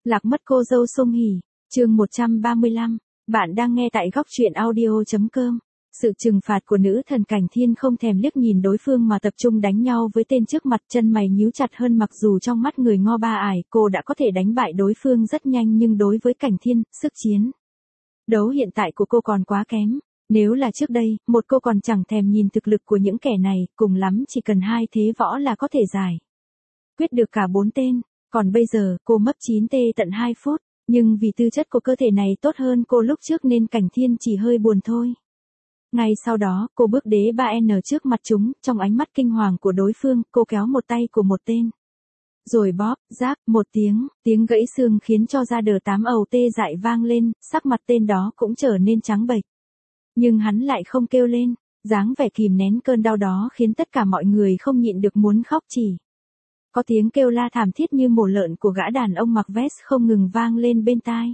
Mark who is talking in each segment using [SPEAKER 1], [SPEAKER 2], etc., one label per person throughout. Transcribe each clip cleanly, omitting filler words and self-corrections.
[SPEAKER 1] Lạc mất cô dâu Song Hỷ, chương 135. Bạn đang nghe tại góc truyện audio.com. Sự trừng phạt của nữ thần Cảnh Thiên không thèm liếc nhìn đối phương mà tập trung đánh nhau với tên trước mặt, chân mày nhíu chặt hơn. Mặc dù trong mắt người Ngo Ba Ải cô đã có thể đánh bại đối phương rất nhanh, nhưng đối với Cảnh Thiên, sức chiến đấu hiện tại của cô còn quá kém. Nếu là trước đây, một cô còn chẳng thèm nhìn thực lực của những kẻ này, cùng lắm chỉ cần 2 thế võ là có thể giải quyết được cả 4 tên. Còn bây giờ, cô mất 9 tê tận 2 phút, nhưng vì tư chất của cơ thể này tốt hơn cô lúc trước nên Cảnh Thiên chỉ hơi buồn thôi. Ngay sau đó, cô bước đế 3N trước mặt chúng, trong ánh mắt kinh hoàng của đối phương, cô kéo một tay của một tên. Rồi bóp, giáp, một tiếng gãy xương khiến cho da đờ 8 ầu tê dại vang lên, sắc mặt tên đó cũng trở nên trắng bệch. Nhưng hắn lại không kêu lên, dáng vẻ kìm nén cơn đau đó khiến tất cả mọi người không nhịn được muốn khóc. Chỉ có tiếng kêu la thảm thiết như mổ lợn của gã đàn ông mặc vest không ngừng vang lên bên tai.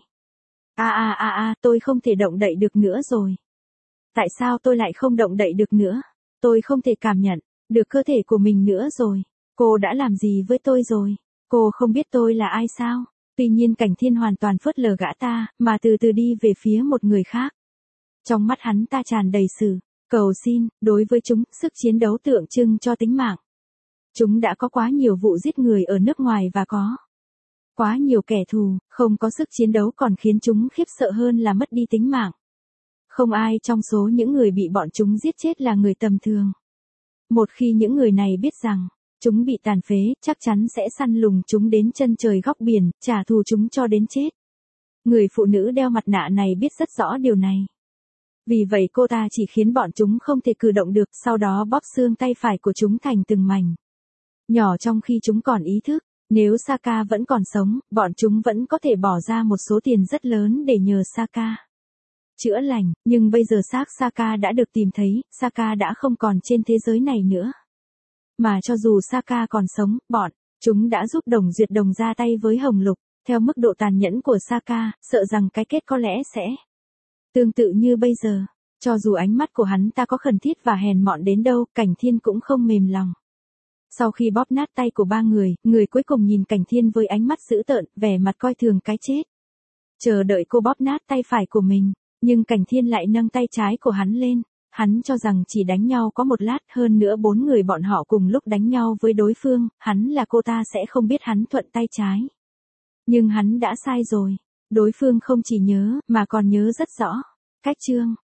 [SPEAKER 1] Tôi không thể động đậy được nữa rồi. Tại sao tôi lại không động đậy được nữa? Tôi không thể cảm nhận được cơ thể của mình nữa rồi. Cô đã làm gì với tôi rồi? Cô không biết tôi là ai sao? Tuy nhiên Cảnh Thiên hoàn toàn phớt lờ gã ta, mà từ từ đi về phía một người khác. Trong mắt hắn ta tràn đầy sự cầu xin, đối với chúng, sức chiến đấu tượng trưng cho tính mạng. Chúng đã có quá nhiều vụ giết người ở nước ngoài và có quá nhiều kẻ thù, không có sức chiến đấu còn khiến chúng khiếp sợ hơn là mất đi tính mạng. Không ai trong số những người bị bọn chúng giết chết là người tầm thường. Một khi những người này biết rằng chúng bị tàn phế, chắc chắn sẽ săn lùng chúng đến chân trời góc biển, trả thù chúng cho đến chết. Người phụ nữ đeo mặt nạ này biết rất rõ điều này. Vì vậy cô ta chỉ khiến bọn chúng không thể cử động được, sau đó bóp xương tay phải của chúng thành từng mảnh nhỏ trong khi chúng còn ý thức. Nếu Saka vẫn còn sống, bọn chúng vẫn có thể bỏ ra một số tiền rất lớn để nhờ Saka chữa lành, nhưng bây giờ xác Saka đã được tìm thấy, Saka đã không còn trên thế giới này nữa. Mà cho dù Saka còn sống, bọn chúng đã giúp Đồng Duyệt Đồng ra tay với Hồng Lục. Theo mức độ tàn nhẫn của Saka, sợ rằng cái kết có lẽ sẽ tương tự như bây giờ. Cho dù ánh mắt của hắn ta có khẩn thiết và hèn mọn đến đâu, Cảnh Thiên cũng không mềm lòng. Sau khi bóp nát tay của 3 người, người cuối cùng nhìn Cảnh Thiên với ánh mắt dữ tợn, vẻ mặt coi thường cái chết. Chờ đợi cô bóp nát tay phải của mình, nhưng Cảnh Thiên lại nâng tay trái của hắn lên. Hắn cho rằng chỉ đánh nhau có một lát, hơn nữa 4 người bọn họ cùng lúc đánh nhau với đối phương, hắn là cô ta sẽ không biết hắn thuận tay trái. Nhưng hắn đã sai rồi. Đối phương không chỉ nhớ, mà còn nhớ rất rõ cách chương